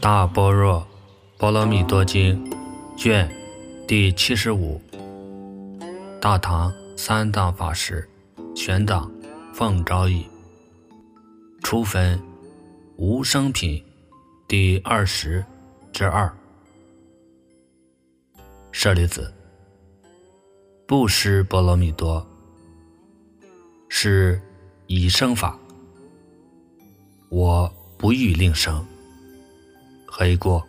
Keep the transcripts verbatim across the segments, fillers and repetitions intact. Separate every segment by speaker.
Speaker 1: 大般若波罗蜜多经卷第七十五，大唐三藏法师玄奘奉诏译，初分无生品第二十之二。舍利子，布施波罗蜜多是已生法，我不欲令生。何以故？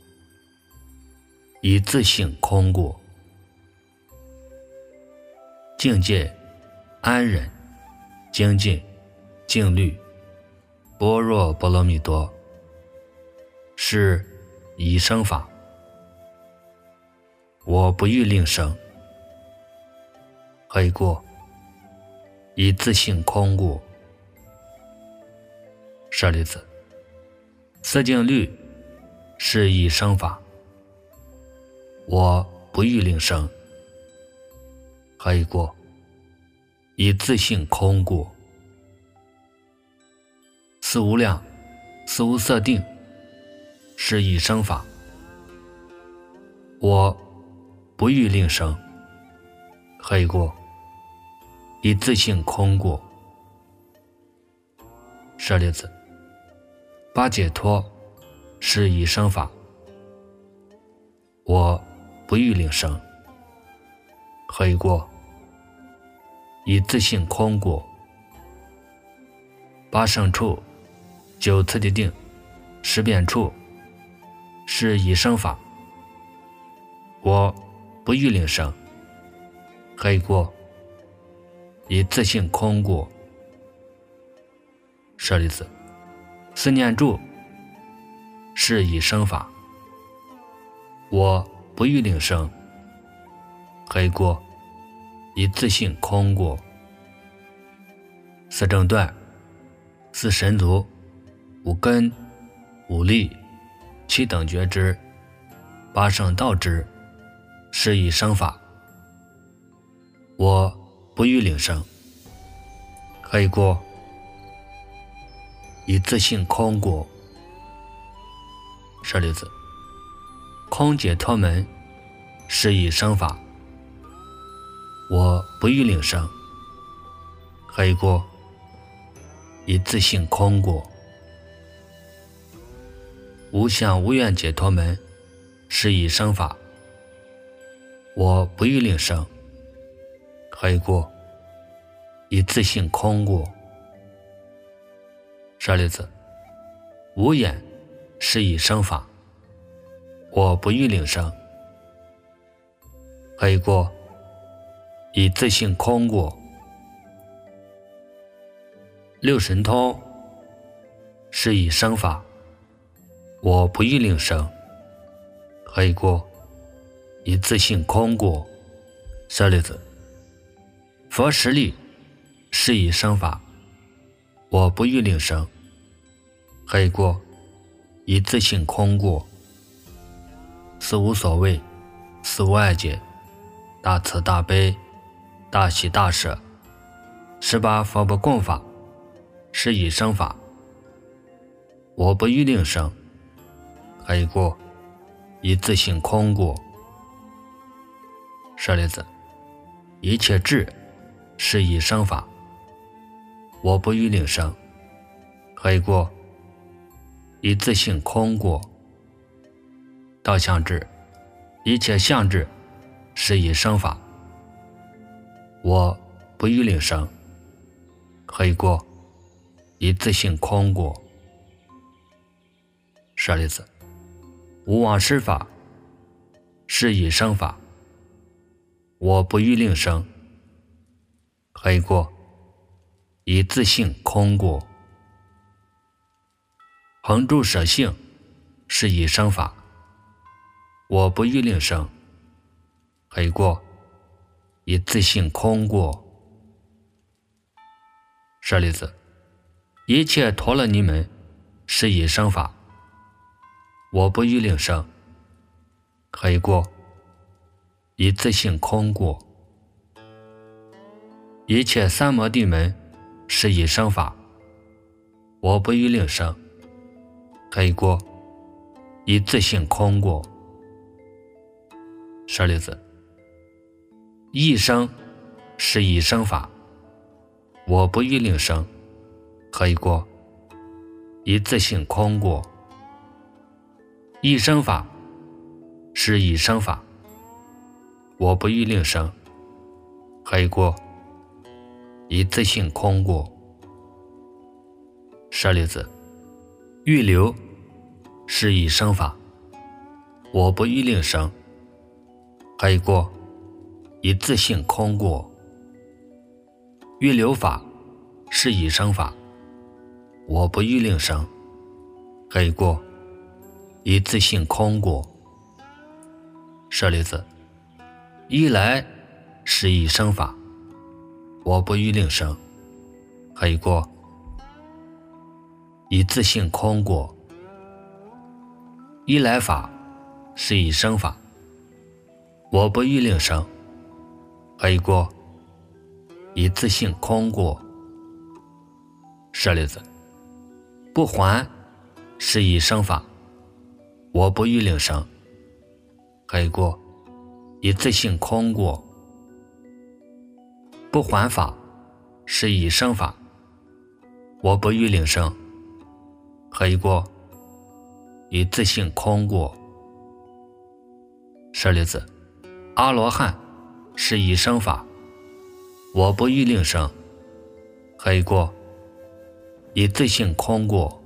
Speaker 1: 以自性空故。境界安忍、精进、静虑、般若波罗蜜多是已生法，我不欲令生。何以故？以自性空故。舍利子，四静虑是已生法，我不欲令生。何以故？以自性空故。四无量、四无色定是已生法，我不欲令生。何以故？以自性空故。舍利子，八解脱是已生法，我不欲令生。何以故？以自性空故。八胜处、九次第定、十遍处是已生法，我不欲令生。何以故？以自性空故。舍利子，四念住是已生法，我不欲令生。何以故？以自性空故。四正断、四神足、五根、五力、七等觉支、八圣道支是已生法，我不欲令生。何以故？以自性空故。舍利子，空解脱门是已生法，我不欲令生。何以故？以自性空故。无相无愿解脱门是已生法，我不欲令生。何以故？以自性空故。舍利子，无眼是已生法，我不欲令生。何以故？以自性空故。六神通是已生法，我不欲令生。何以故？以自性空故。舍利子，佛实力是已生法，我不欲令生。何以故？以自性空故。四无所谓、四无碍解、大慈大悲、大喜大舍、十八佛不共法是已生法，我不欲令生。何以故？以自性空故。舍利子，一切智是已生法，我不欲令生。何以故？以自性空故。道相智，一切相智是已生法，我不欲令生。何以故？以自性空故。舍利子，无妄施法是已生法，我不欲令生。何以故？以自性空故。恒住舍性是已生法，我不欲令生。何以故？以自性空故。舍利子，一切陀罗尼门是已生法，我不欲令生。何以故？以自性空故。一切三摩地门是已生法，我不欲令生。何以故？ 一自性空过。舍利子，一生是一生法，我不欲令生，何以过？一自性空过。一生法是一生法，我不欲令生，何以过？一自性空过。舍利子，欲流是一生法，我不欲令生，何以过？一自性空过。欲流法是一生法，我不欲令生，何以过？一自性空过。舍利子，一来是一生法，我不欲令生，何以过？一自性空过。一来法是一生法，我不欲令生，何以过？一自性空过。舍利子，不还是一生法，我不欲令生，何以过？一自性空过。不还法是一生法，我不欲令生，何以过？一自性空过。舍利子，阿罗汉是一生法，我不欲令生，何以过？一自性空过。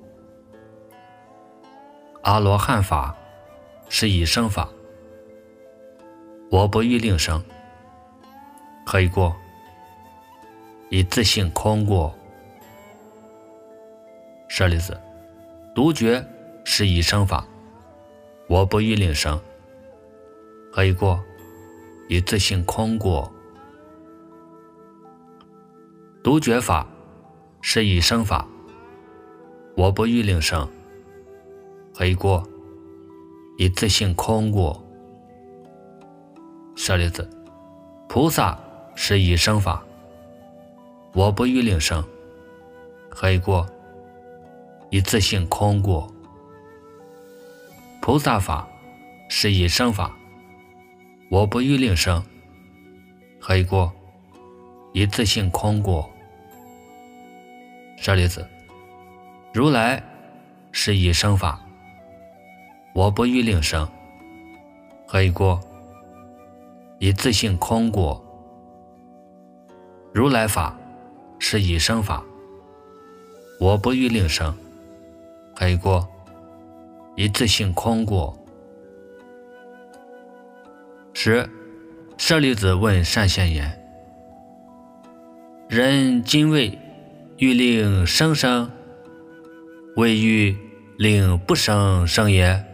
Speaker 1: 阿罗汉法是一生法，我不欲令生，何以过？一自性空过。舍利子，独觉是一生法，我不欲令生，何以过？一自性空过。独觉法是一生法，我不欲令生，何以过？一自性空过。舍利子，菩萨是一生法，我不欲令生，何以过？一自性空过。菩萨法是一生法，我不欲令生，何以过？一自性空过。舍利子，如来是一生法，我不欲令生，何以过？一自性空过。如来法是一生法，我不欲令生，何以过？一自性空过。十，舍利子问善现言：人今谓欲令生生，谓欲令不生生也。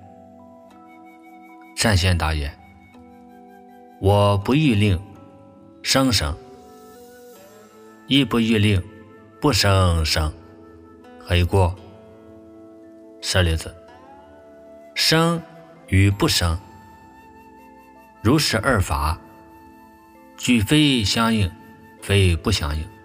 Speaker 1: 善现答言：我不欲令生生，亦不欲令不生生，何以过？舍利子，生与不生，如是二法，俱非相应，非不相应。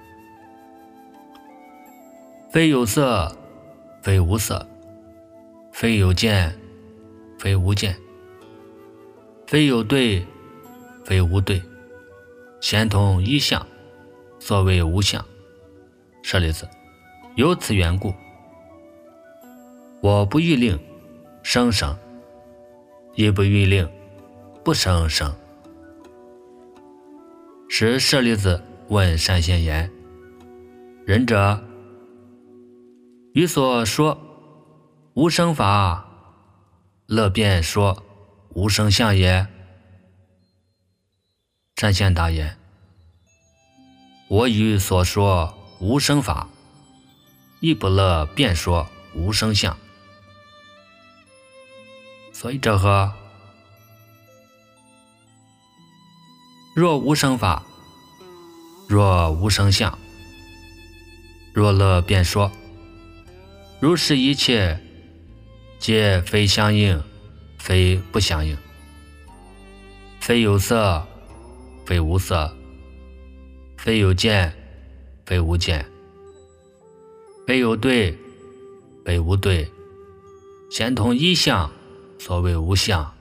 Speaker 1: 非有色，非无色；非有见，非无见；非有对，非无对。先通一相，所谓无相。舍利子，由此缘故，我不欲令生生，亦不欲令不生生。时舍利子问善现言：仁者，于所说无生法，乐便说无生相也？善现答言：我于所说无生法，亦不乐便说无生相。所以者何？若无生法，若无生相，若乐便说，如是一切皆非相应，非不相应。非有色，非无色；非有见，非无见；非有对，非无对。先通一相， 所谓无相。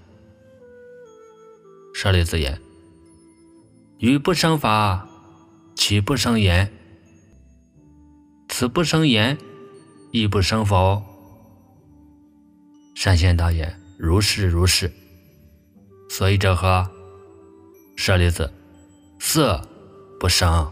Speaker 1: 舍利子言：语不生法，其不生言，此不生言，亦不生否。善贤答言：如是如是。所以者何？舍利子，色不生，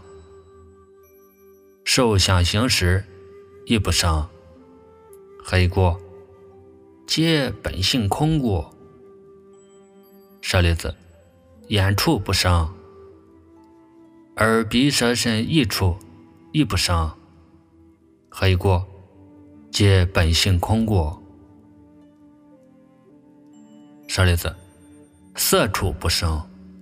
Speaker 1: 受想行识亦不生。何以故？皆本性空故。舍利子，眼处不生，耳鼻舌身意处亦不生。何以故？皆本性空故。舍利子，色处不生，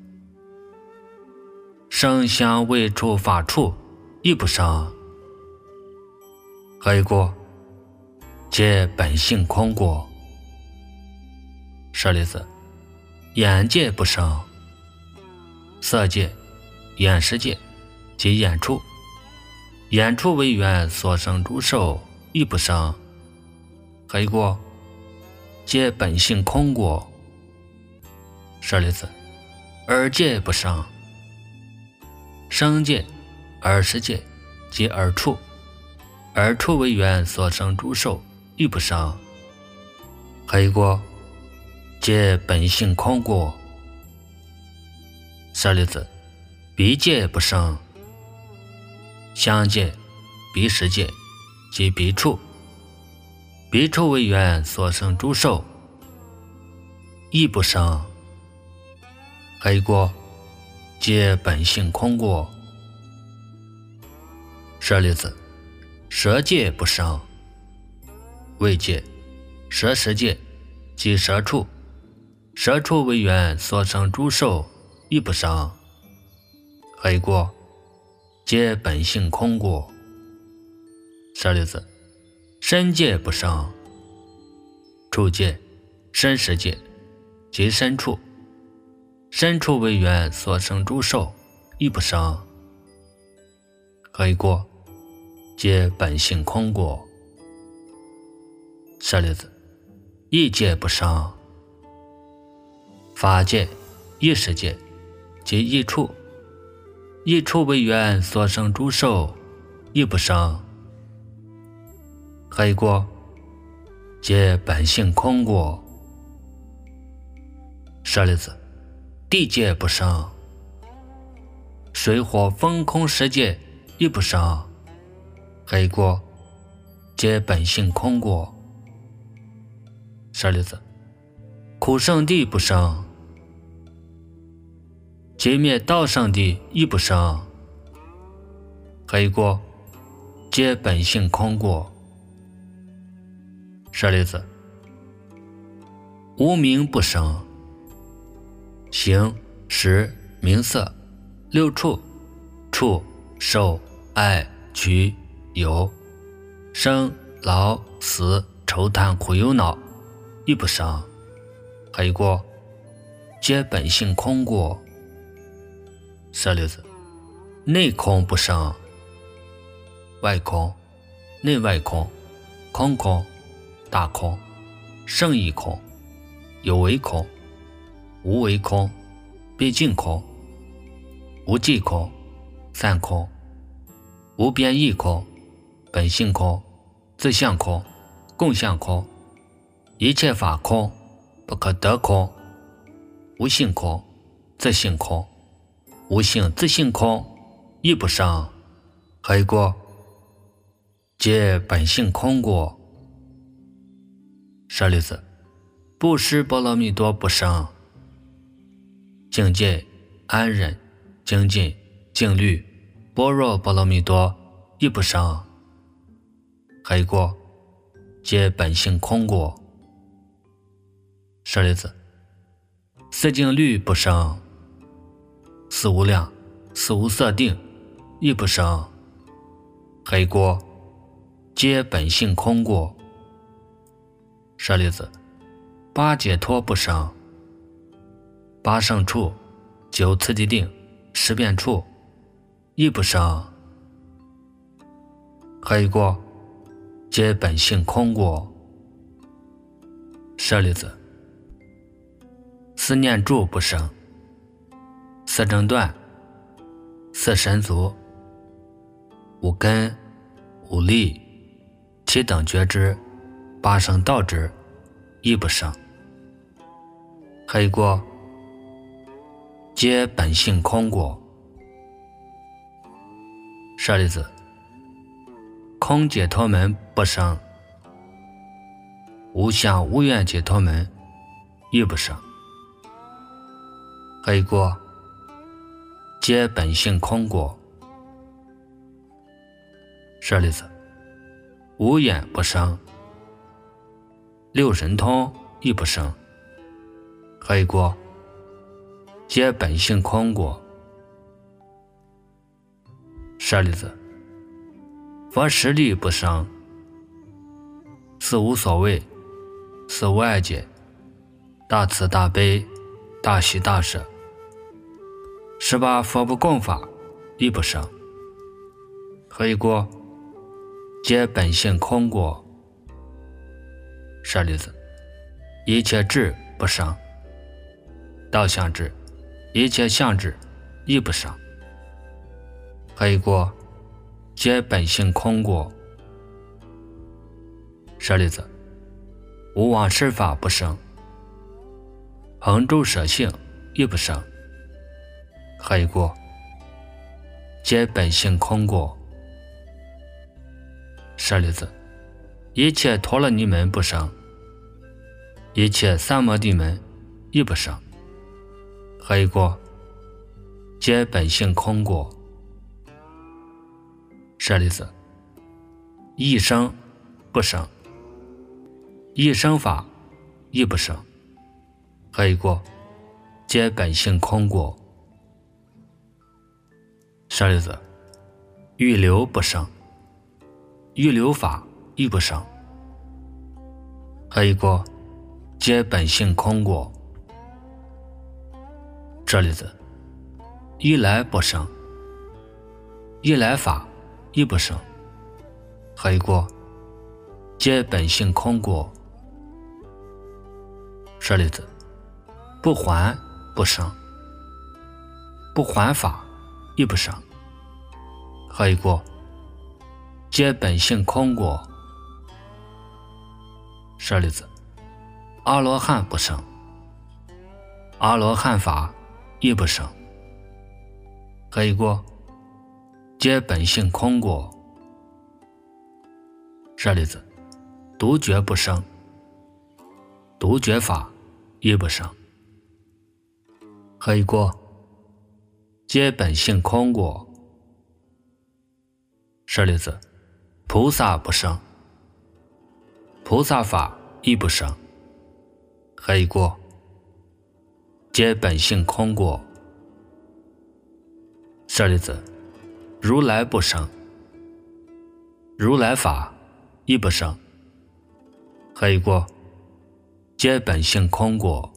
Speaker 1: 声香味触法处亦不生。何以故？皆本性空故。舍利子，眼界不生，色界、眼识界及眼处，眼处为缘所生诸受亦不生。何以故？皆本性空故。舍利子，耳界不生，声界、耳识界及耳处，耳处为缘所生诸受亦不生。何以故？皆本性空故。舍利子，鼻界不生，香界、鼻识界及鼻处，鼻处为缘所生诸受亦不生。何以故？皆本性空故。舍利子，舌界不生，味界、舌识界及舌处，舌处为缘所生诸受亦不生。何以故？皆本性空故。舍利子，身界不生，触界、身识界及身处，身处为缘所生诸受亦不生。何以故？皆本性空故。舍利子，意界不生，法界、意识界及意处，意处为缘所生诸受亦不生。何以故？皆本性空故。舍利子，地界不生，水火风空识界亦不生。何以故？皆本性空故。舍利子，苦圣地不生，劫灭道圣地亦不生。何以故？皆本性空故。舍利子，无名不生，形、识、名色、六处、触、受、爱、取、有、生、老、死、愁叹苦忧恼亦不生。何以故？皆本性空故。舍利子，内空不生，外空、内外空、空空、大空、胜义空、有为空、无为空、毕竟空、无记空、散空、无边义空、本性空、自相空、共相空、一切法空、不可得空、无性空、自性空、无性自性空亦不生。何以故？皆本性空故。舍利子，布施波罗蜜多不生，境界、安忍、精进、静虑、般若波罗蜜多亦不生。何以故？皆本性空故。舍利子，四境律不生，四无量、四无色定亦不生。何以故？皆本性空故。舍利子，八解脱不生，八胜处、九次第定、十变处亦不生。何以故？皆本性空故。舍利子， 四念住不生，四正断，四神足，五根，五力，七等觉知，八圣道之，亦不生。黑过，皆本性空果。舍利子，空解脱门不生，无相无愿解脱门亦不生。黑过，皆本性空果。舍利子，无眼不生，六神通亦不生。黑过，皆本性空果。舍利子，佛实力不生，四无所谓，四无碍解，大慈大悲，大喜大舍，十八佛不共法亦不生。黑过，皆本性空果。舍利子，一切智不生，道相智，一切相智亦不生。黑过，皆本性空果。舍利子，无往事法不生，恒住舍性亦不生。黑过，皆本性空果。舍利子，一切陀罗尼门不生，一切三摩地门亦不生。黑过，皆本性空果。舍利子，一生不生，一生法亦不生。黑过，皆本性空果。舍利子，欲流不生，欲流法亦不生。黑过，皆本性空果。舍利子，一来不生，一来法亦不生。黑过，皆本性空果。舍利子，不还不生，不还法亦不生。黑过，皆本性空果。舍利子，阿罗汉不生，阿罗汉法亦不生。黑过，皆本性空果。舍利子，独觉不生，独觉法亦不生。黑过，皆本性空果。舍利子，菩萨不生，菩萨法亦不生。黑过，皆本性空果。舍利子，如来不生，如来法亦不生。黑过，皆本性空果。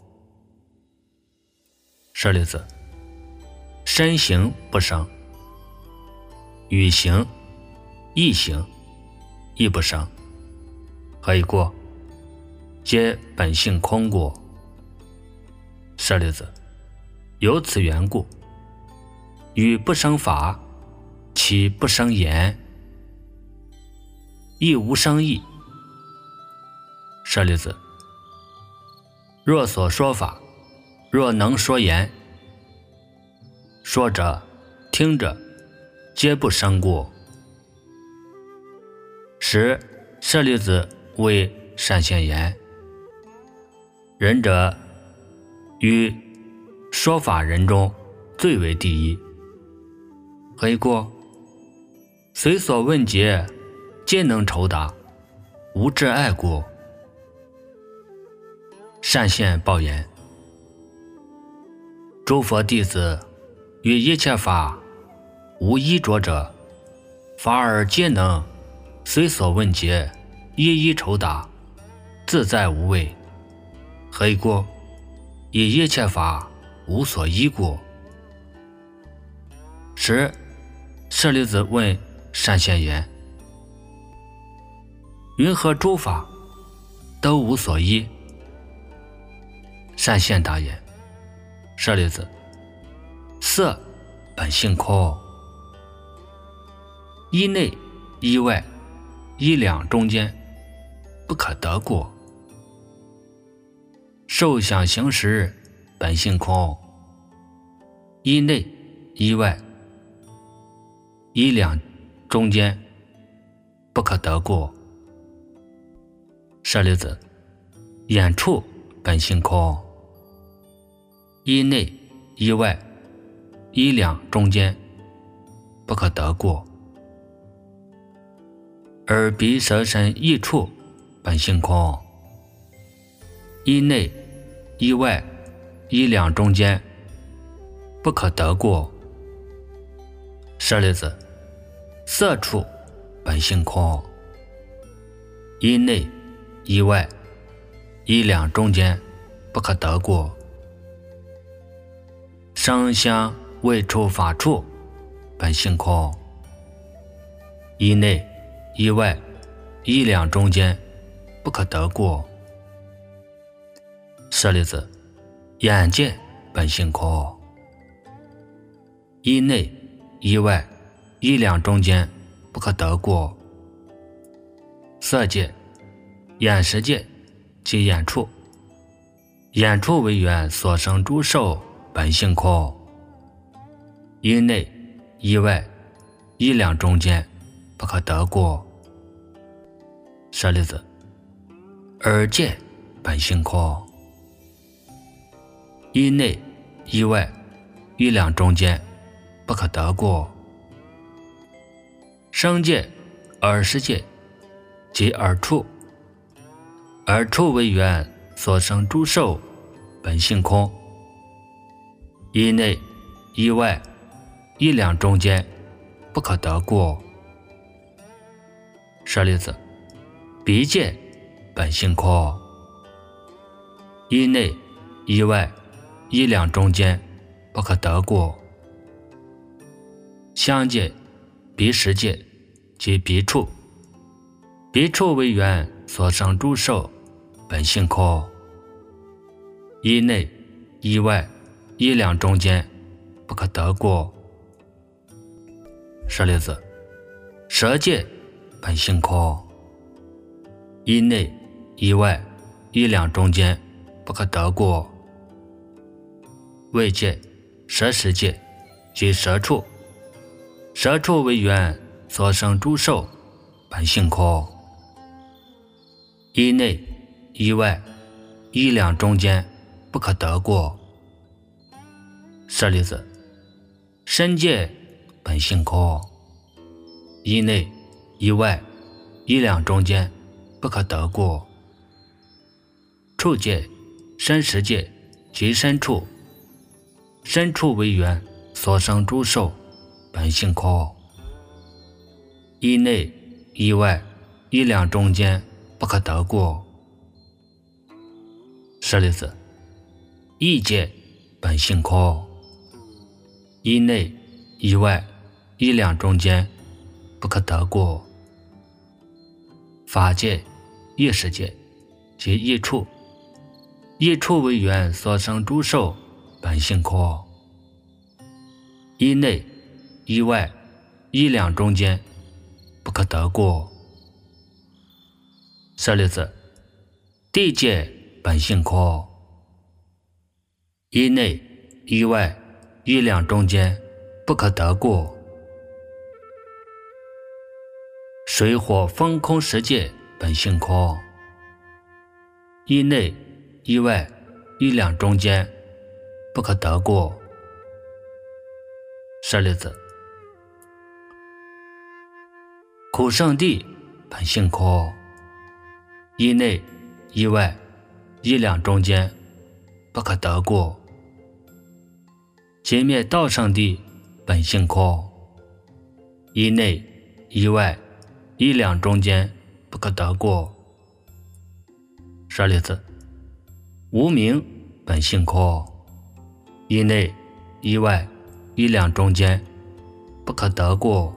Speaker 1: 舍利子，身形不生，语行、意行亦不生。黑过，皆本性空果。舍利子，由此缘故，语不生法，其不生言，亦无生意。舍利子，若所说法，若能说言，说者听者皆不生过。十舍利子为善现言，仁者于说法人中最为第一。黑过，随所问诘，皆能酬答，无滞碍故。善现报言，诸佛弟子于一切法无依着者，法尔皆能随所问诘，一一酬答，自在无畏。黑过，以一切法无所依故。十舍利子问善现言，云何诸法都无所依？善现答言， 舍利子，色本性空，一内一外，一两中间，不可得过。受想行识本性空，一内一外，一两中间，不可得过。舍利子，眼处本性空，一内一外，一两中间，不可得过。耳鼻舌身意处本性空，一内一外，一两中间，不可得过。舍利子，色处本性空，一内一外，一两中间，不可得过。声香味触法处本性空，一内一外，一两中间，不可得过。舍利子，眼界本性空，一内一外，一两中间，不可得过。色界，眼识界即眼处，眼处为缘所生诸受本性空，一内一外，一两中间，不可得过。舍利子，耳界本性空，一内一外，一两中间，不可得过。声界、耳识界即耳处，耳处为缘所生诸受本性空，一内一外，一两中间，不可得过。舍利子，鼻界本性空，一内一外，一两中间，不可得过。香界、鼻识界即鼻处，鼻处为缘所生诸受本性空，一内一外，一两中间，不可得过。舍利子，舌界本性空，一内一外，一两中间，不可得过。味界、舌识界即舌处，舌处为缘所生诸受本性空，一内一外，一两中间，不可得过。舍利子，身界本性空，一内一外，一两中间，不可得过。触界、身识界即身处，身处为缘所生诸受本性空，一内一外，一两中间，不可得过。舍利子，意界本性空，一内一外，一两中间，不可得过。法界、意识界即意处，意处为缘所生诸受本性空，一内一外，一两中间，不可得过。舍利子，地界本性空，一内一外，一两中间，不可得过。水火风空识界本性空，一内一外，一两中间，不可得过。舍利子，苦圣地本性空，一内一外，一两中间，不可得过。解灭道圣地本性空，一内一外，一两中间，不可得过。舍利子，无明本性空，一内一外，一两中间，不可得过。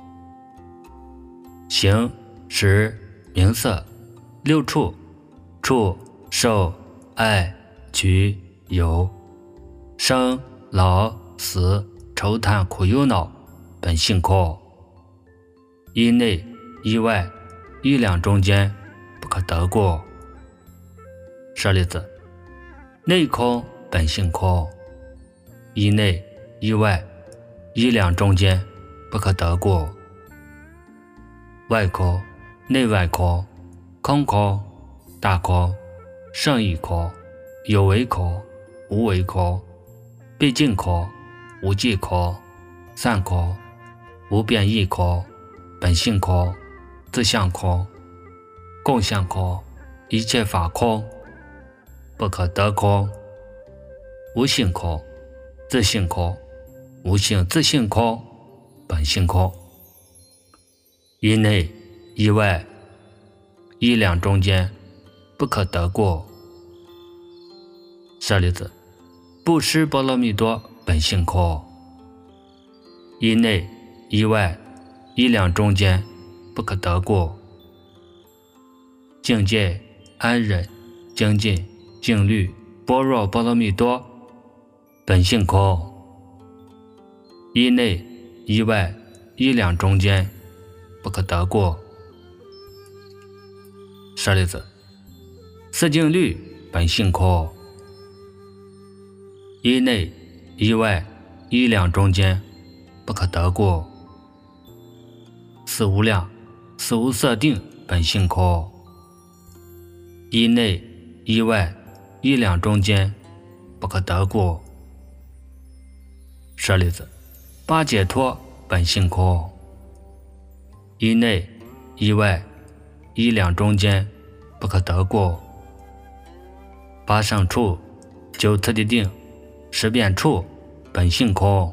Speaker 1: 形、识、名色六处，触、受、爱、觉、有， 生老死愁叹苦忧恼本性空，一内一外一两中间不可得过。舍利子，内空本性空，一内一外一两中间不可得过。外空内外空，空空大空，胜义空，有为空无为空，毕竟空无际空，散空无变异空，本性空，自相空，共相空，一切法空，不可得空。无性空，自性空，无性自性空，本性空。一内一外一两中间不可得过。舍利子，布施波罗蜜多本性空，一内一外一两中间不可得过。境界安忍精进静虑般若波罗蜜多本性空，一内一外一两中间不可得过。舍利子，四静虑本性空，一内一外一两中间不可得过。四无量四无色定本性空，一内一外一两中间不可得过。舍利子，八解脱本性空，一内一外一两中间不可得过。八胜处九次第定十变处本性空，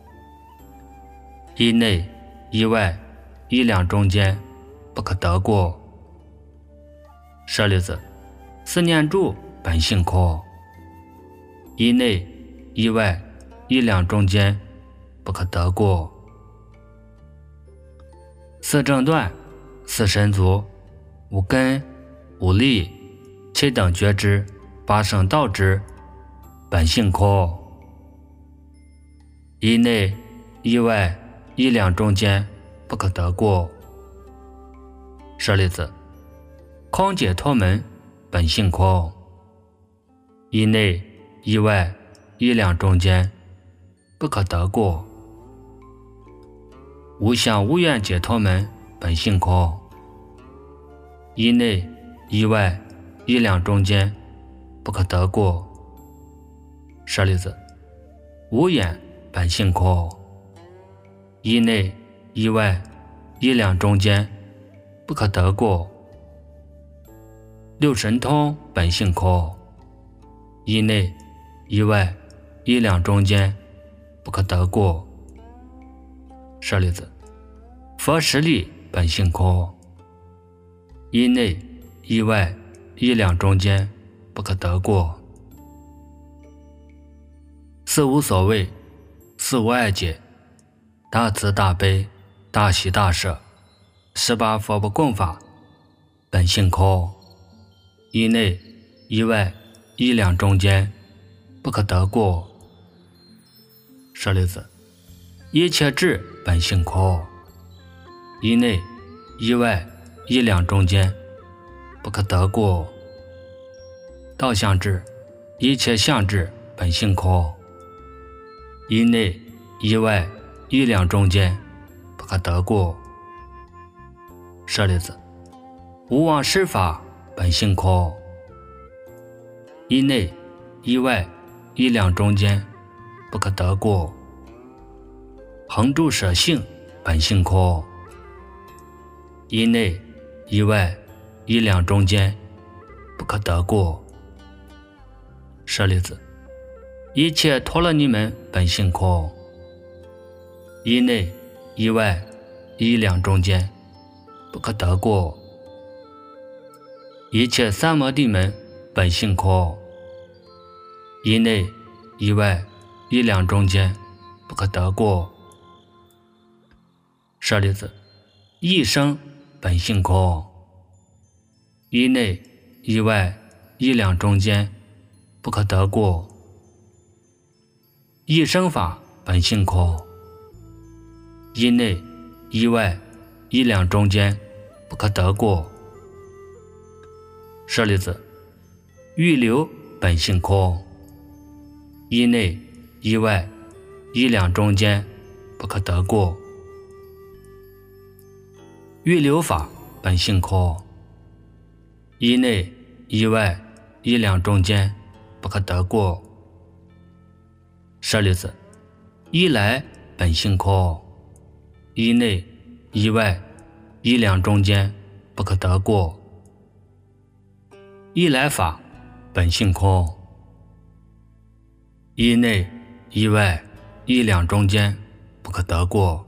Speaker 1: 一内一外一两中间不可得过。舍利子，四念住本性空，一内一外一两中间不可得过。四正断四神足无根无力七等觉知八圣道之本性空，一内一外一两中间不可得过。舍利子，空解脱门本性空，一内一外一两中间不可得过。无相无愿解脱门本性空，一内一外一两中间不可得过。舍利子，无眼本性空，一内一外一两中间不可得过。六神通本性空，一内一外一两中间不可得过。舍利子，佛实力本性空，一内一外一两中间不可得过。四无所谓四无碍解大慈大悲大喜大舍十八佛不共法本性空，一内一外一两中间不可得过。舍利子，一切智本性空，一内一外一两中间不可得过。道相智一切相智本性空，一内一外一两中间不可得过。舍利子，无妄施法本性空，一内一外一两中间不可得过。恒住舍性本性空，一内一外一两中间不可得过。舍利子，一切陀罗尼门本性空，一内一外一两中间不可得过。一切三摩地门本性空，一内一外一两中间不可得过。舍利子，一生本性空，一内一外一两中间不可得过。 一生法本性空，一内一外一两中间不可得过。舍利子，欲流本性空，一内一外一两中间不可得过。欲流法本性空，一内一外一两中间不可得过。舍利子，一来本性空，一内一外一两中间不可得过。一来法本性空，一内一外一两中间不可得过。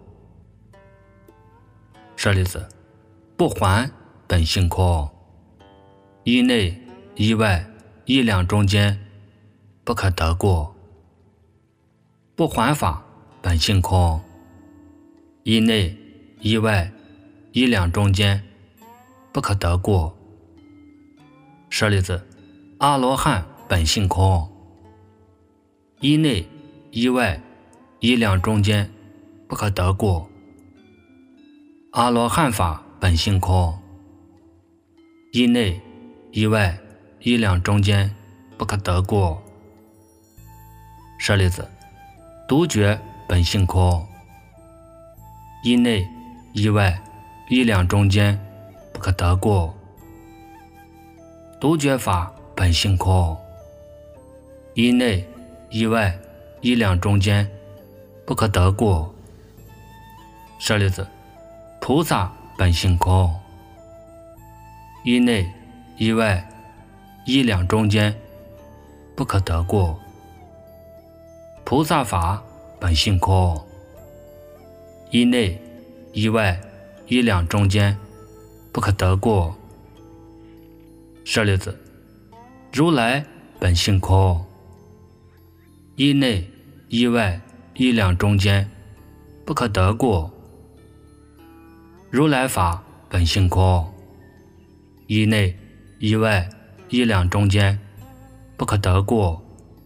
Speaker 1: 舍利子，不还本性空，一内一外一两中间不可得过。不还法本性空，一内一外一两中间不可得过。舍利子，阿罗汉本性空，一内一外一两中间不可得过。阿罗汉法本性空，一内一外一两中间不可得过。舍利子，独觉本性空，一内一外一两中间不可得过。独觉法本性空，一内一外一两中间不可得过。舍利子，菩萨本性空，一内一外一两中间不可得过。菩萨法本性空，一内一外一两中间不可得过。舍利子，如来本性空，一内一外一两中间不可得过。如来法本性空，一内一外一两中间不可得过。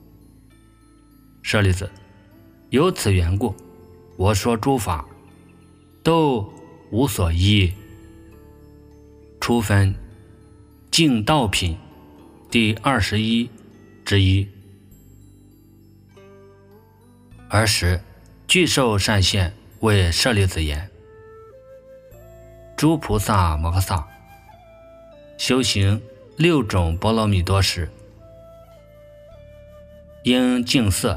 Speaker 1: 舍利子，由此缘故，我说诸法都无所依。初分净道品第二十一之一。尔时具受善现为舍利子言：诸菩萨摩诃萨修行六种波罗蜜多时，应净色，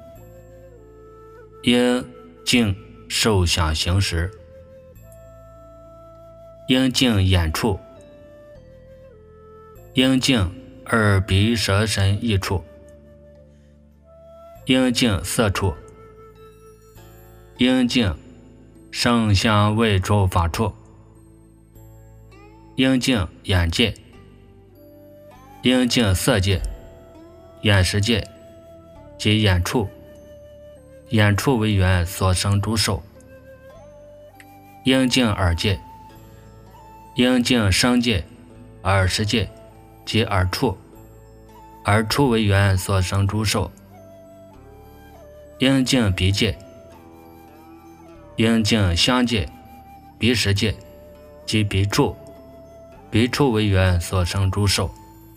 Speaker 1: 应净受想行识，应净眼处，应净耳鼻舌身意处，应净色处，应净声香味触法处，应净眼界，应净色界、眼识界及眼处，眼处为缘所生诸受，应净耳界，应净声界、耳识界及耳处，耳处为缘所生诸受，应净鼻界，应净香界、鼻识界及鼻处，鼻处为缘所生诸受，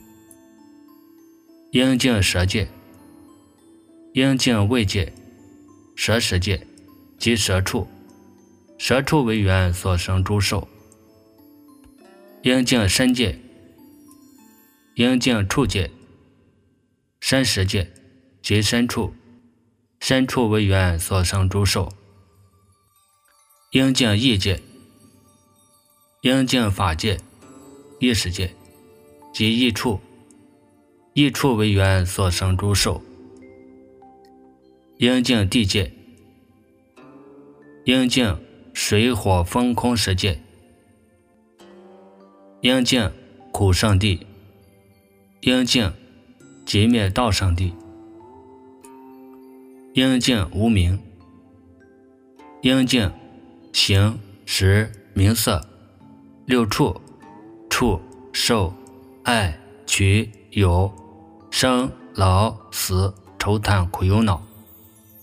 Speaker 1: 应净舌界，应净味界、舌识界及舌处，舌处为缘所生诸受，应净身界，应净处界、身识界及身处，身处为缘所生诸受，应净意界，应净法界、意识界及意处，意处为缘所生诸受，应净地界，应净水火风空识界，应净苦圣地，应净极灭道圣地，应净无明，应净形识名色六处触受爱取有生老死愁叹苦忧恼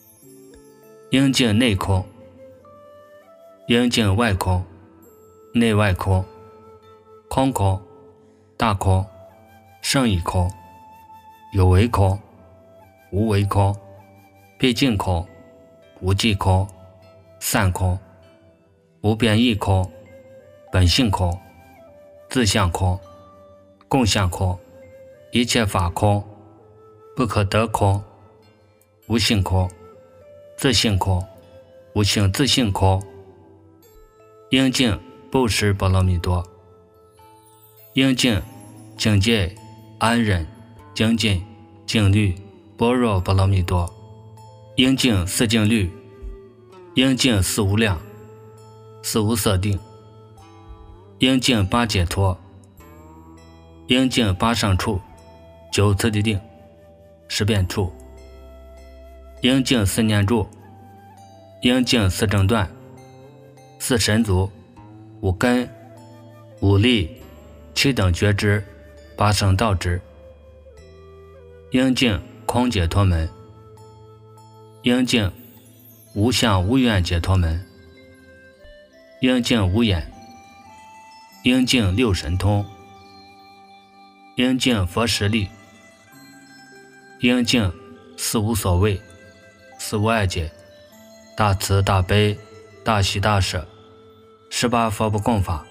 Speaker 1: 应境内空，应境外空，内外空，空空，大空，胜义空，有为空，无为空，毕竟空，无际空，散空，无变异空，本性空，自相空，共相空，一切法空，不可得空，无性空，自性空，无性自性空。应境不识波罗蜜多，应境境界安忍精进静虑般若波罗蜜多，应境四境律，应境四无量，四无色定，应境八解脱，应境八胜处，九次第定，十变处，应境四念住，应境四正断，四神足，五根，五力，七等觉知，八圣道知，应境空解脱门，应境无相无愿解脱门，应境无眼，应境六神通，应境佛实力，应境四无所谓，四无碍解，大慈大悲大喜大舍，十八佛不共法，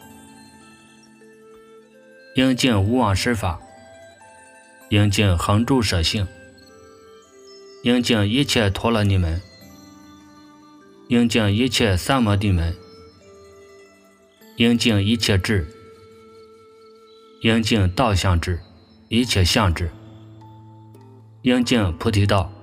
Speaker 1: 应境无妄施法，应境恒住舍性，应境一切陀罗尼门，应境一切三摩地门，应境一切智，应境道相智，一切相智，应境菩提道。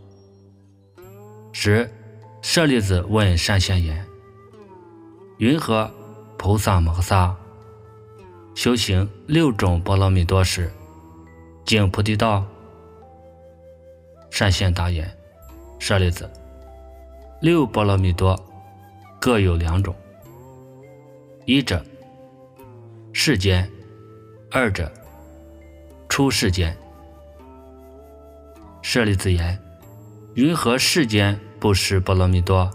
Speaker 1: 十舍利子问善现言：云何菩萨摩诃萨修行六种波罗蜜多时，经菩提道？善现答言：舍利子，六波罗蜜多各有两种，一者世间，二者出世间。舍利子言：云何世间不识波罗蜜多？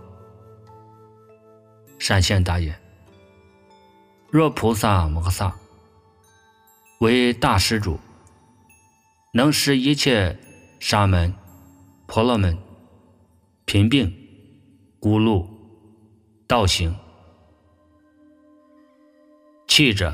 Speaker 1: 善现答言：若菩萨摩诃萨为大施主，能使一切沙门、婆罗门、贫病、孤鹿、道行，气者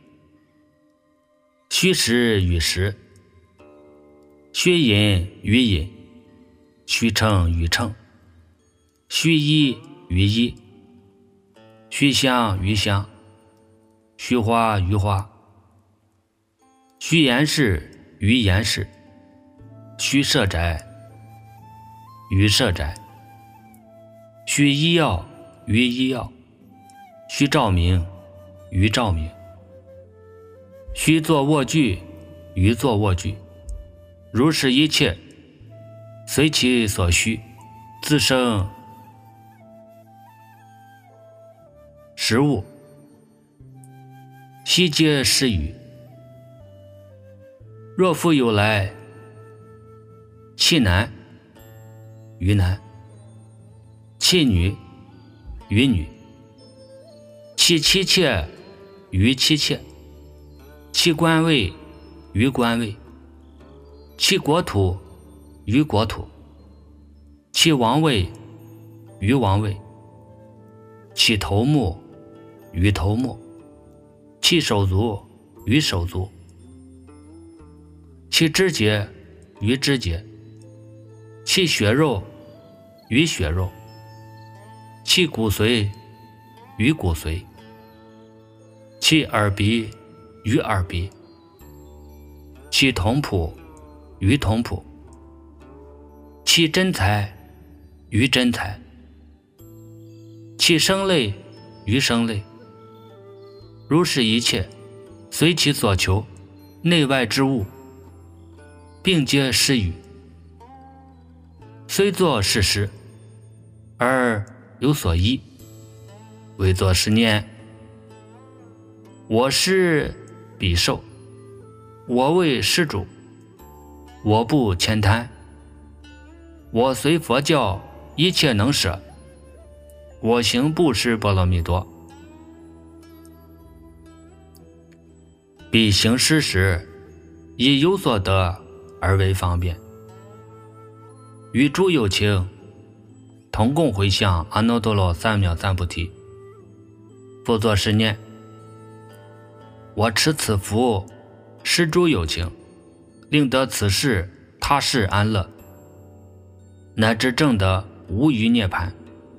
Speaker 1: 虚实与实，虚隐与隐，虚称与称，虚一与一，虚香与香，虚花与花，虚言事与言事，虚设宅与设宅，虚医药与医药，虚照明与照明，虚坐卧具与坐卧具，如是一切随其所需，自生实物，悉皆是语。若复有来，弃男于男，弃女于女，弃妻妾于妻妾，弃官位于官位，弃国土于国土，弃王位于王位，弃头目于头目，弃手足于手足，弃肢节于肢节，弃血肉于血肉，弃骨髓于骨髓，弃耳鼻于耳鼻，弃瞳谱于瞳谱，弃真财于真财，弃声类于声类，如是一切随其所求，内外之物并皆施予，虽作是施，而有所依，为作是念：我是彼受，我为施主，我不悭贪，我随佛教一切能舍，我行布施波罗蜜多。彼行施时，以有所得而为方便，与诸有情同共回向阿耨多罗三藐三菩提。复作是念：我持此福，施诸有情，令得此世他世安乐，乃至证得无余涅槃。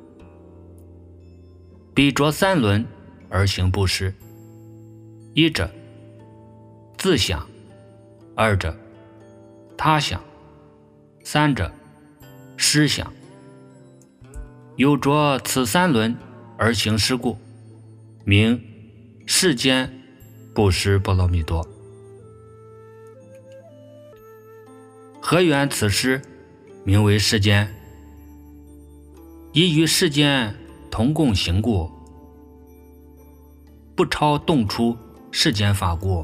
Speaker 1: 彼着三轮而行布施：一者自想，二者他想，三者施想。有着此三轮而行施故，名世间布施波罗蜜多。何缘此施名为世间？以与世间同共行故，不超动出世间法故，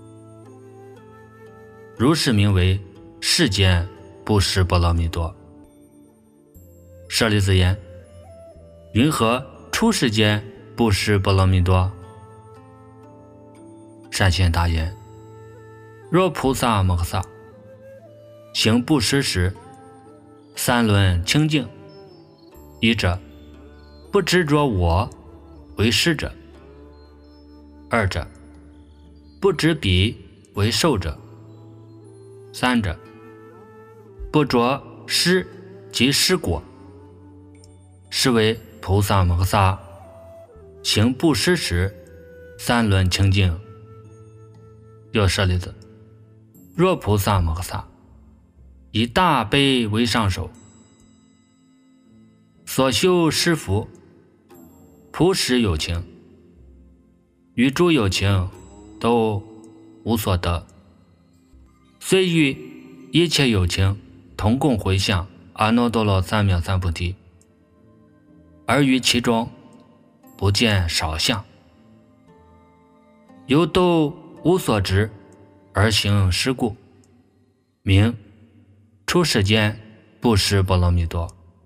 Speaker 1: 如是名为世间布施波罗蜜多。舍利子言：云何出世间布施波罗蜜多？善现答言：若菩萨摩诃萨行布施时，三轮清净：一者不执着我为施者，二者不执彼为受者，三者不着施及施果，是为菩萨摩诃萨行布施时三轮清净。又舍利子，若菩萨摩诃萨以大悲为上首，所修施福，普使有情，与诸有情都无所得，虽与一切有情同共回向阿耨多罗三藐三菩提，而于其中不见少相，由都无所执而行施故，名出世间布施波罗蜜多。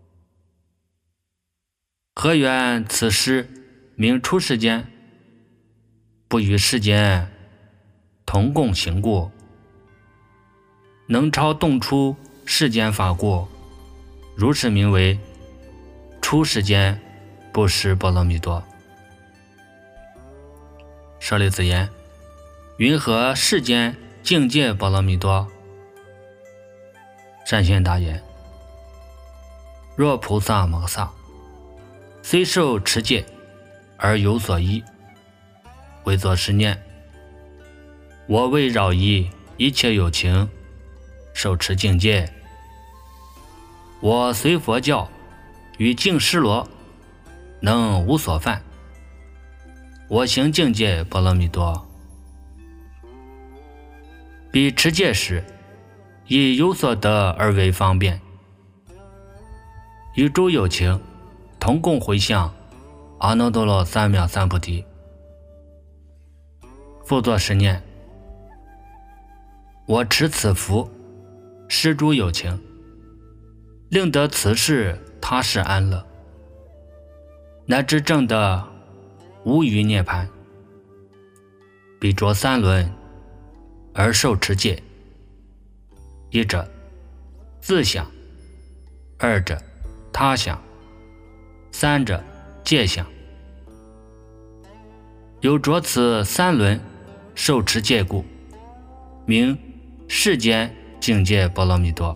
Speaker 1: 何缘此施名出世间？不与世间同共行故，能超动出世间法故，如是名为出世间布施波罗蜜多。舍利子言：云何世间境界波罗蜜多？善现答言：若菩萨摩诃萨虽受持戒而有所依，为作是念：我为扰益一切有情，受持境界，我随佛教与净尸罗能无所犯，我行境界波罗蜜多。彼持戒时，以有所得而为方便，与诸有情同共回向阿耨多罗三藐三菩提。复作是念：我持此福，施诸有情，令得此世他世安乐，乃至证得无余涅槃。彼着三轮而受持戒：一者自想，二者他想，三者戒想。有着此三轮受持戒故，名世间境界波罗蜜多。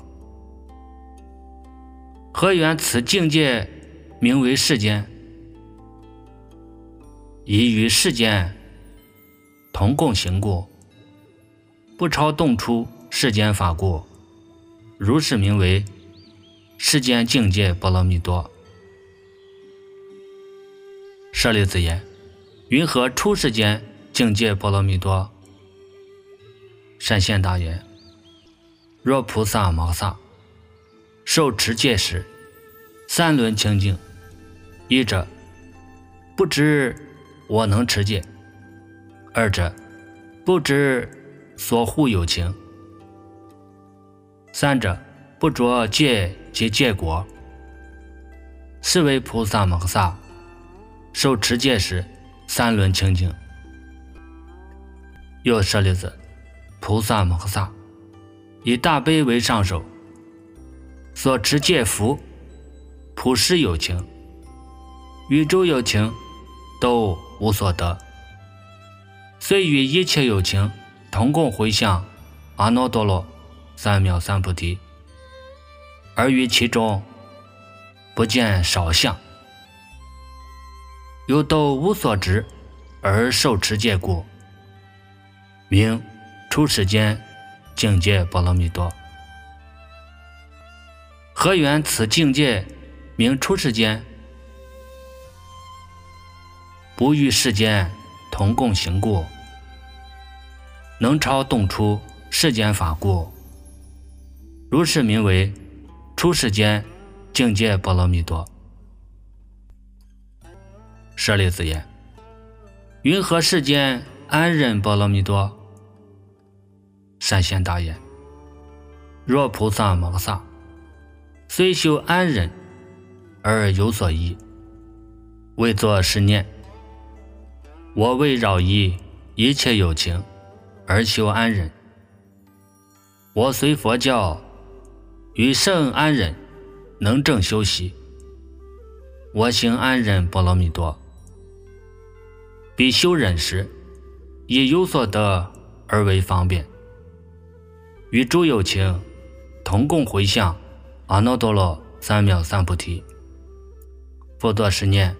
Speaker 1: 何缘此境界名为世间？以与世间同共行故，不超动出世间法故，如是名为世间境界波罗蜜多。舍利子言：云何出世间境界波罗蜜多？善现答言：若菩萨摩诃萨受持戒时，三轮清净：一者不知我能持戒，二者不知所护有情，三者不着戒及戒果， 是为菩萨摩诃萨受持戒时三轮清净。又舍利子，菩萨摩诃萨以大悲为上首，所持戒福普施有情，宇宙有情都无所得，虽与一切有情同共回向阿耨多罗三藐三菩提，而于其中不见少相，又都无所执而受持戒故，名出世间境界波罗蜜多。何缘此境界名出世间？不与世间同共行故，能超动出世间法故，如是名为出世间境界波罗蜜多。舍利子言：云何世间安忍波罗蜜多？善现大言：若菩萨摩诃萨虽修安忍而有所依，为作是念：我为扰依一切有情而修安忍，我随佛教与圣安忍能正修习，我行安忍波罗蜜多。彼修忍时，以有所得而为方便，与诸有情同共回向阿耨多罗三藐三菩提。复作是念：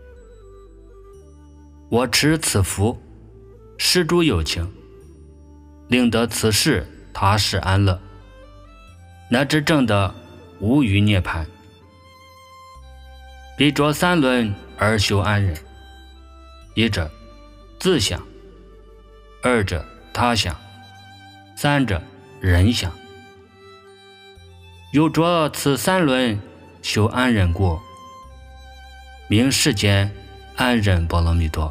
Speaker 1: 我持此福施诸有情，令得此世他世安乐，乃至证得无余涅槃。彼着三轮而修安忍，一者自想，二者他想，三者人想。有着此三轮修安忍故，名世间安忍波罗蜜多。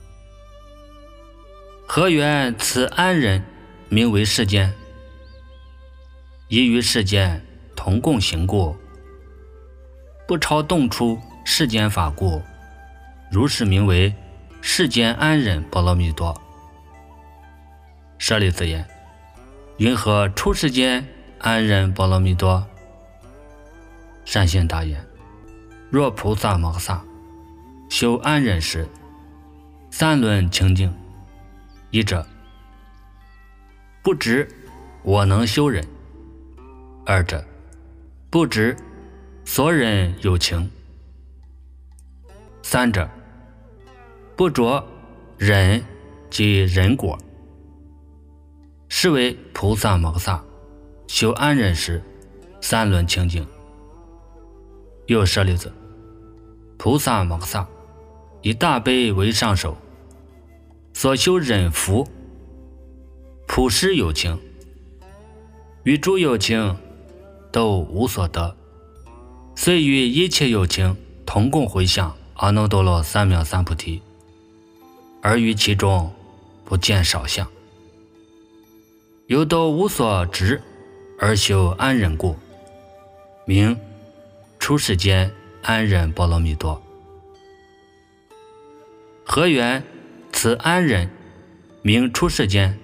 Speaker 1: 何缘此安忍名为世间？宜于世间同共行故，不超动出世间法故，如是名为世间安忍波罗蜜多。舍利子言：云何出世间安忍波罗蜜多？善现大言：若菩萨摩诃萨修安忍时，三轮清净。一者不执我能修忍，二者不执所忍有情，三者不着忍即忍果，是为菩萨摩诃萨修安忍时三轮清净。又舍利子，菩萨摩诃萨以大悲为上首，所修忍福普施有情，与诸有情都无所得，虽与一切有情同共回向阿耨多罗三藐三菩提，而于其中不见少相，又都无所执而修安忍故，名出世间安忍波罗蜜多。何缘此安忍名出世间？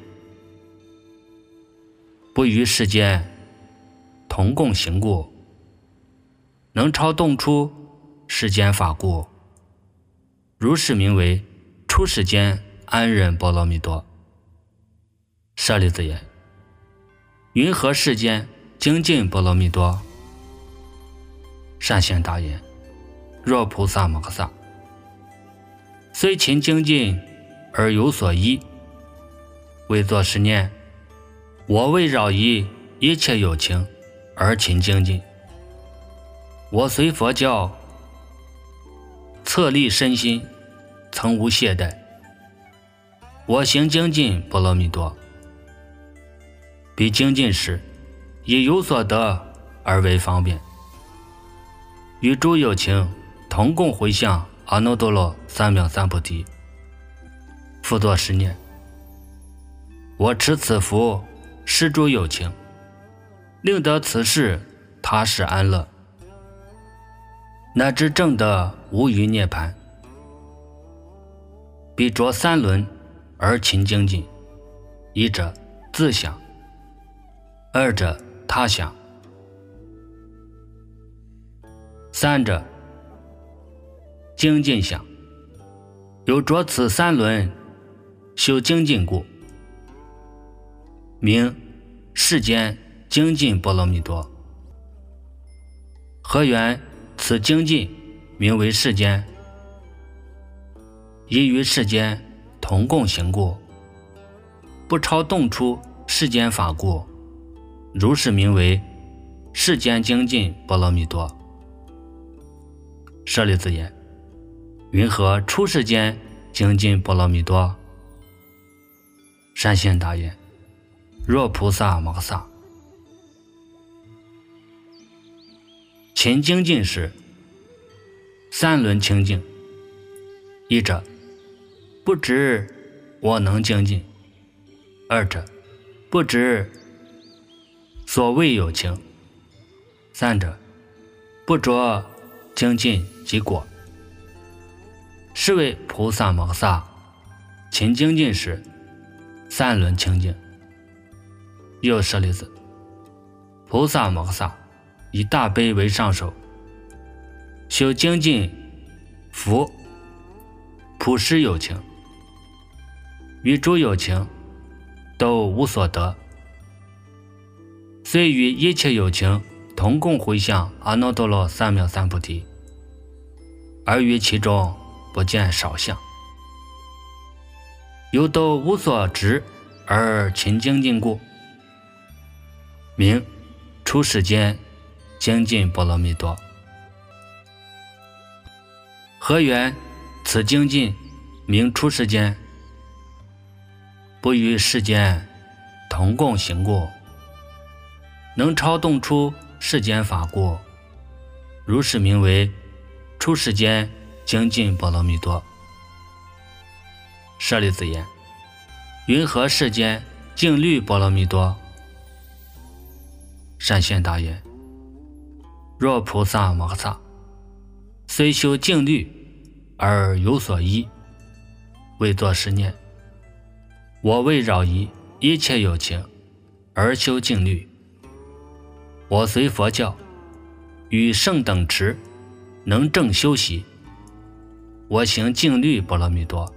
Speaker 1: 不与世间同共行故，能超动出世间法故，如是名为出世间安忍波罗蜜多。舍利子言：云何世间精进波罗蜜多？善现大言：若菩萨摩诃萨虽勤精进而有所依，为作是念：我为扰依一切有情而勤精进，我随佛教策立身心，曾无懈怠，我行精进波罗蜜多。彼精进时，以有所得而为方便，与诸有情同共回向阿耨多罗三藐三菩提。复作是念：我持此福施诸有情，令得此世他世安乐， 乃至证得无余涅槃。彼着三轮而勤精进，一者自想，二者他想，三者精进想。有着此三轮修精进故，名世间精进波罗蜜多。何缘此精进名为世间？依于世间同共行故，不超动出世间法故，如是名为世间精进波罗蜜多。舍利子言：云何出世间精进波罗蜜多？善现答言：若菩萨摩诃萨。勤精进时，三轮清净。一者不知我能精进，二者不知所谓有情，三者不着精进及果。是为菩萨摩诃萨勤精进时，三轮清净。又舍利子，菩萨摩诃萨以大悲为上首，修精进福普施有情，于诸有情都无所得，虽与一切有情同共回向阿耨多罗三藐三菩提，而于其中不见少相，又都无所执而勤精进故，名出世间精进波罗蜜多。何缘此精进名出世间？不与世间同共行故，能超动出世间法故，如是名为出世间精进波罗蜜多。舍利子言：云何世间净律波罗蜜多？善现答言：若菩萨摩诃萨虽修净律而有所依，为作是念：我为扰夷一切有情而修净律，我随佛教与圣等持能正修习，我行净律波罗蜜多。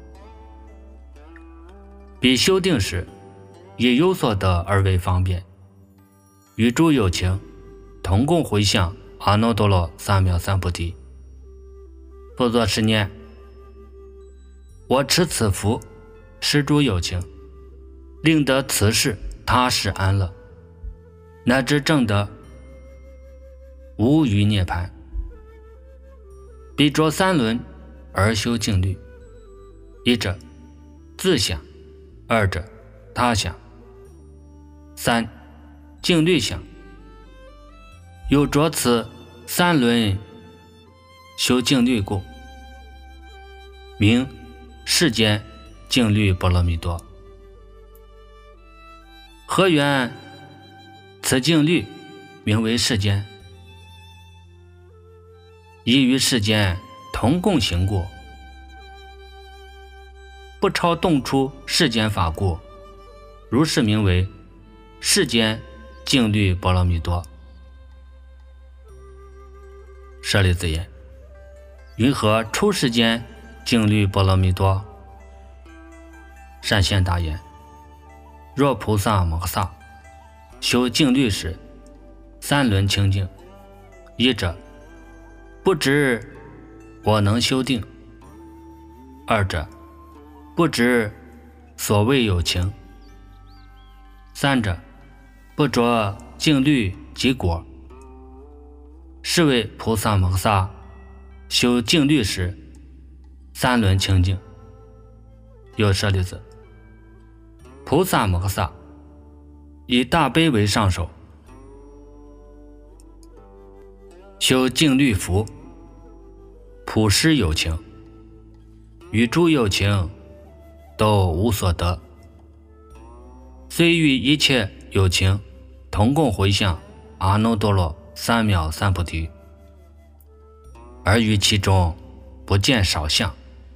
Speaker 1: 彼修定时也有所得而为方便，与诸有情同共回向阿耨多罗三藐三菩提。复作是念：我持此福施诸有情，令得此世他世安乐，乃至证得无余涅槃。彼着三轮而修净律，一者自想，二者他想，三净律想。有着此三轮修净律故，名世间净律波罗蜜多。何缘此净律名为世间？依于世间同共行故，不超动出世间法故，如是名为世间净律波罗蜜多。舍利子言：云何出世间净律波罗蜜多？善现答言：若菩萨摩诃萨修净律时，三轮清净。一者不知我能修定，二者不知所谓有情，三者不着净律及果。是为菩萨摩诃萨修净律时，三轮清净。又舍利子，菩萨摩诃萨以大悲为上首，修净律福普施有情，与诸有情都无所得，虽与一切有情同共回向阿耨多罗三藐三菩提， 而于其中不见少相。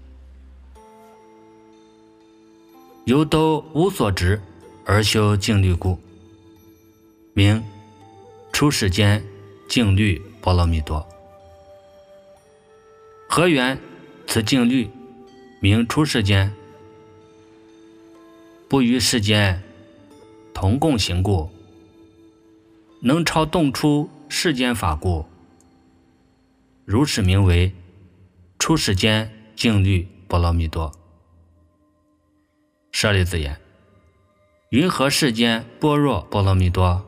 Speaker 1: 由都无所执而修静虑故，名出世间静虑波罗蜜多。何缘此静虑名出世间？不与世间同共行故，能超动出世间法故，如是名为出世间静虑波罗蜜多。舍利子言：云何世间般若波罗蜜多？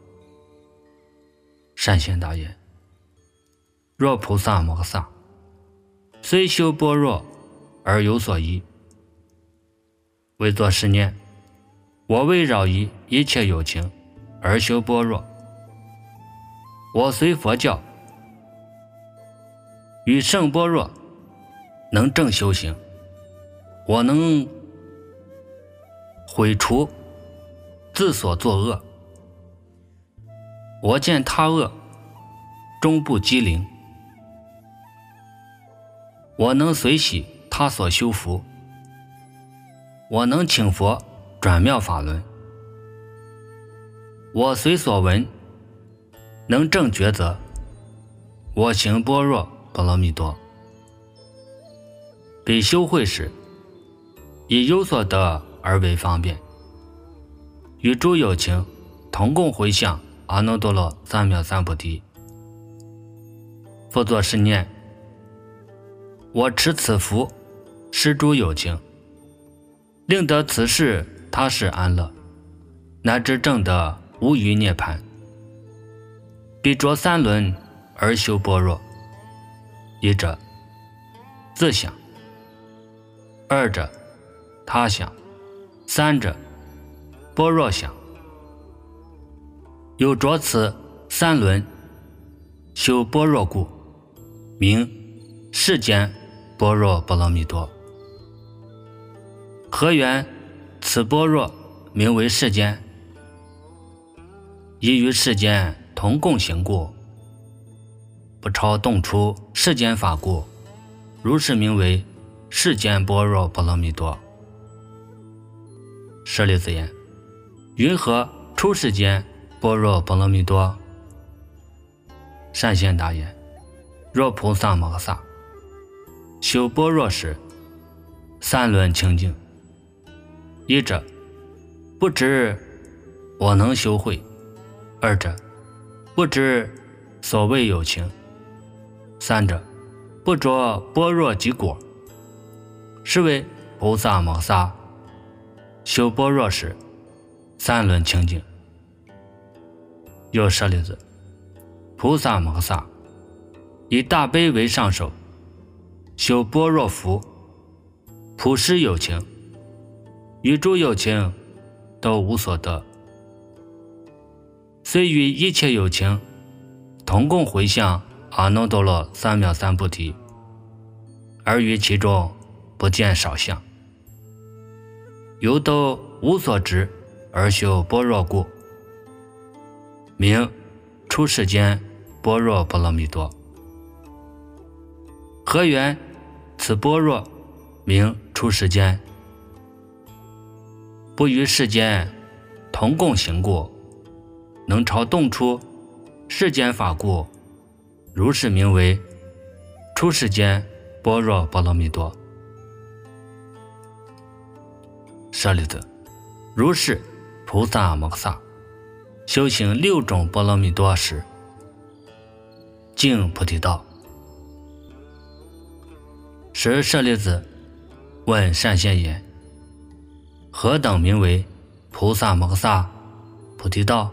Speaker 1: 善现大言：若菩萨摩诃萨虽修般若而有所依，为作是念：我为扰于一切有情而修般若，我随佛教与圣般若能正修行，我能毁除自所作恶，我见他恶终不机灵，我能随喜他所修福，我能请佛转妙法轮，我随所闻能正抉择，我行般若波罗蜜多。彼修慧时，以有所得而为方便，与诸有情同共回向阿耨多罗三藐三菩提。复作是念：我持此福施诸有情，令得此世他世安乐，乃至正得无余涅槃。彼着三轮而修般若，一者自想，二者他想，三者般若想。有着此三轮修般若故，名世间般若波罗蜜多。何缘此般若名为世间？依于世间同共行故，不超动出世间法故，如是名为世间般若波罗蜜多。舍利子言：云何出世间般若波罗蜜多？善现大言：若菩萨摩诃萨修般若时，三轮清净。一者不知我能修慧，二者不知所谓有情，三者不着般若即果。是为菩萨摩诃萨修般若时，三轮清净。又舍利子，菩萨摩诃萨以大悲为上首，修般若福，普施有情，与诸有情都无所得，虽与一切有情同共回向阿耨多罗三藐三菩提，而于其中不见少相。由都无所执而修般若故，名出世间般若波罗蜜多。何缘此般若名出世间？不与世间同共行故，能超动出世间法故，如是名为出世间般若波罗蜜多。舍利子，如是菩萨摩诃萨修行六种波罗蜜多时，尽菩提道。时舍利子问善现言：何等名为菩萨摩诃萨菩提道？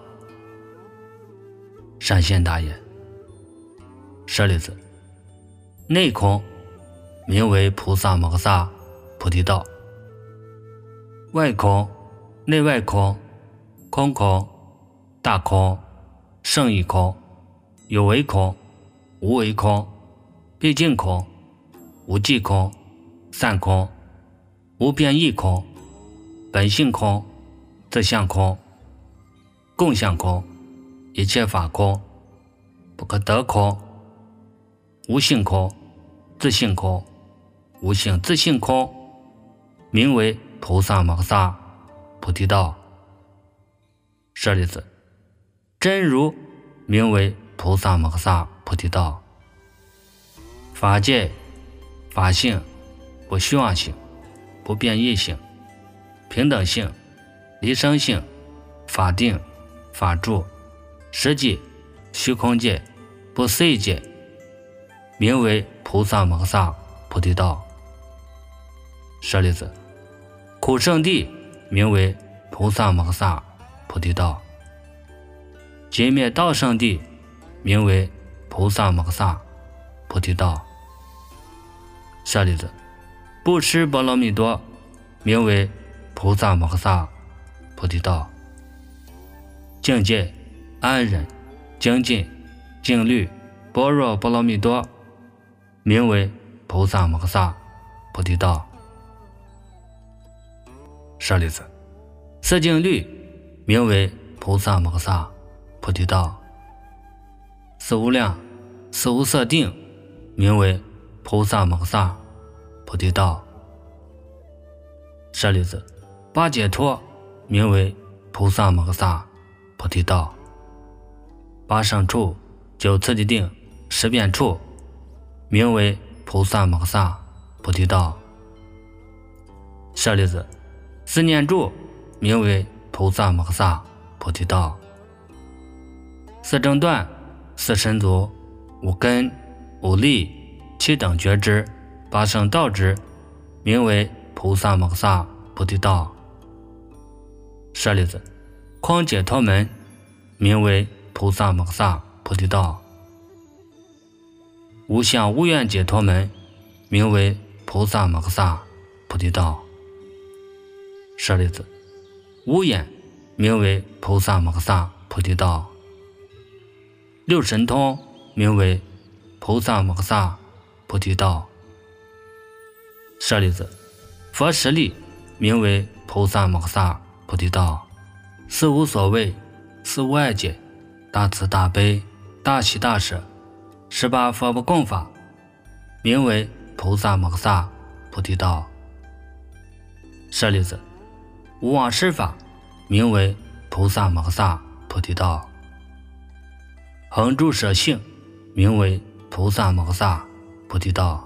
Speaker 1: 善现答言：舍利子，内空名为菩萨摩诃萨菩提道，外空、内外空、空空、大空、胜义空、有为空、无为空、毕竟空、无记空、散空、无变异空、本性空、自相空、共相空、一切法空、不可得空、 无性空、自性空、无性自性空，名为菩萨摩诃萨菩提道。舍利子，真如名为菩萨摩诃萨菩提道。法界、法性、不虚妄性、不变异性、平等性、离生性、法定、法住、实际、虚空界、不思议界，名为菩萨摩诃萨菩提道。舍利子，苦圣地名为菩萨摩诃萨菩提道。解灭道圣地名为菩萨摩诃萨菩提道。舍利子，布施波罗蜜多名为菩萨摩诃萨菩提道。境界、安忍、精进、静虑、般若波罗蜜多名为菩萨摩诃萨菩提道。舍利子，四静虑名为菩萨摩诃萨菩提道。四无量、四无色定名为菩萨摩诃萨菩提道。舍利子，八解脱名为菩萨摩诃萨菩提道。八胜处、九次第定、十变处名为菩萨摩诃萨菩提道。舍利子，四念住名为菩萨摩诃萨菩提道。四正断、四神足、五根、五力、七等觉知、八圣道之名为菩萨摩诃萨菩提道。舍利子，空解脱门名为菩萨摩诃萨菩提道。无相无愿解脱门名为菩萨摩诃萨菩提道。舍利子，无眼名为菩萨摩诃萨菩提道。六神通名为菩萨摩诃萨菩提道。舍利子，佛实力名为菩萨摩诃萨菩提道。四无所谓、四无碍解、大慈大悲、大喜大舍、十八佛不共法名为菩萨摩诃萨菩提道。舍利子，无妄施法名为菩萨摩诃萨菩提道。恒住舍性名为菩萨摩诃萨菩提道。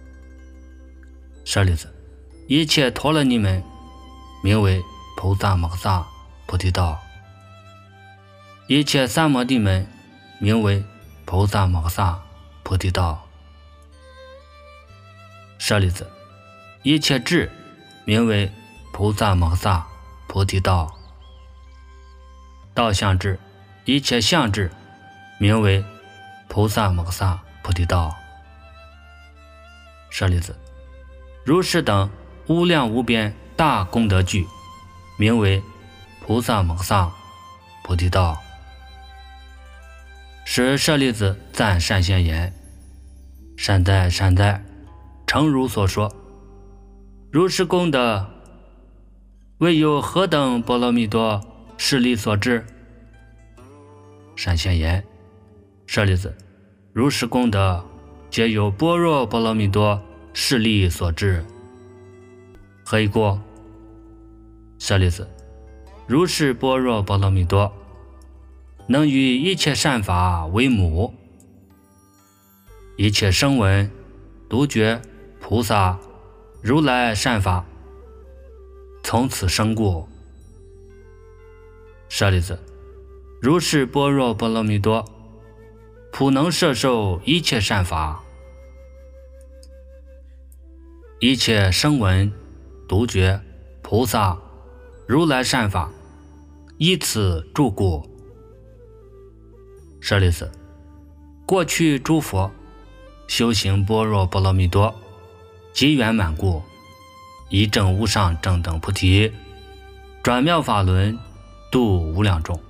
Speaker 1: 舍利子，一切陀罗尼门名为菩萨摩诃萨菩提道。一切三摩地门名为菩萨摩诃萨菩提道。舍利子，一切智名为菩萨摩诃萨菩提道。道相智、一切相智名为菩萨摩诃萨菩提道。舍利子，如是等无量无边大功德具名为菩萨摩诃萨菩提道。使舍利子赞善现言：善哉善哉，诚如所说，如是功德为有何等波罗蜜多势力所致？善现言：舍利子，如是功德皆由般若波罗蜜多势力所致。何以故？舍利子，如是般若波罗蜜多能与一切善法为母，一切声闻、独觉、菩萨、如来善法从此生故。舍利子，如是般若波罗蜜多普能摄受一切善法，一切声闻、独觉、菩萨、如来善法依此住故。舍利子，过去诸佛修行般若波罗蜜多极圆满故，一证无上正等菩提，转妙法轮，度无量众。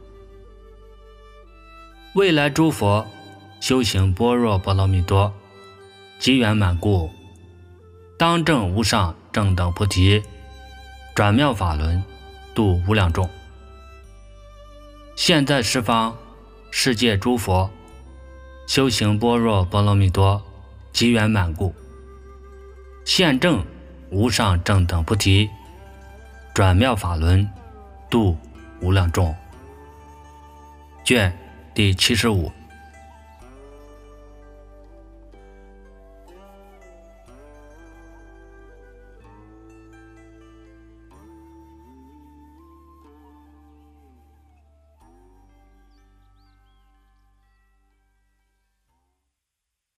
Speaker 1: 未来诸佛修行般若波罗蜜多极圆满故，当证无上正等菩提，转妙法轮，度无量众。现在十方世界诸佛修行般若波罗蜜多机缘满故，现正无上正等菩提，转妙法轮，度无量众。卷第七十五。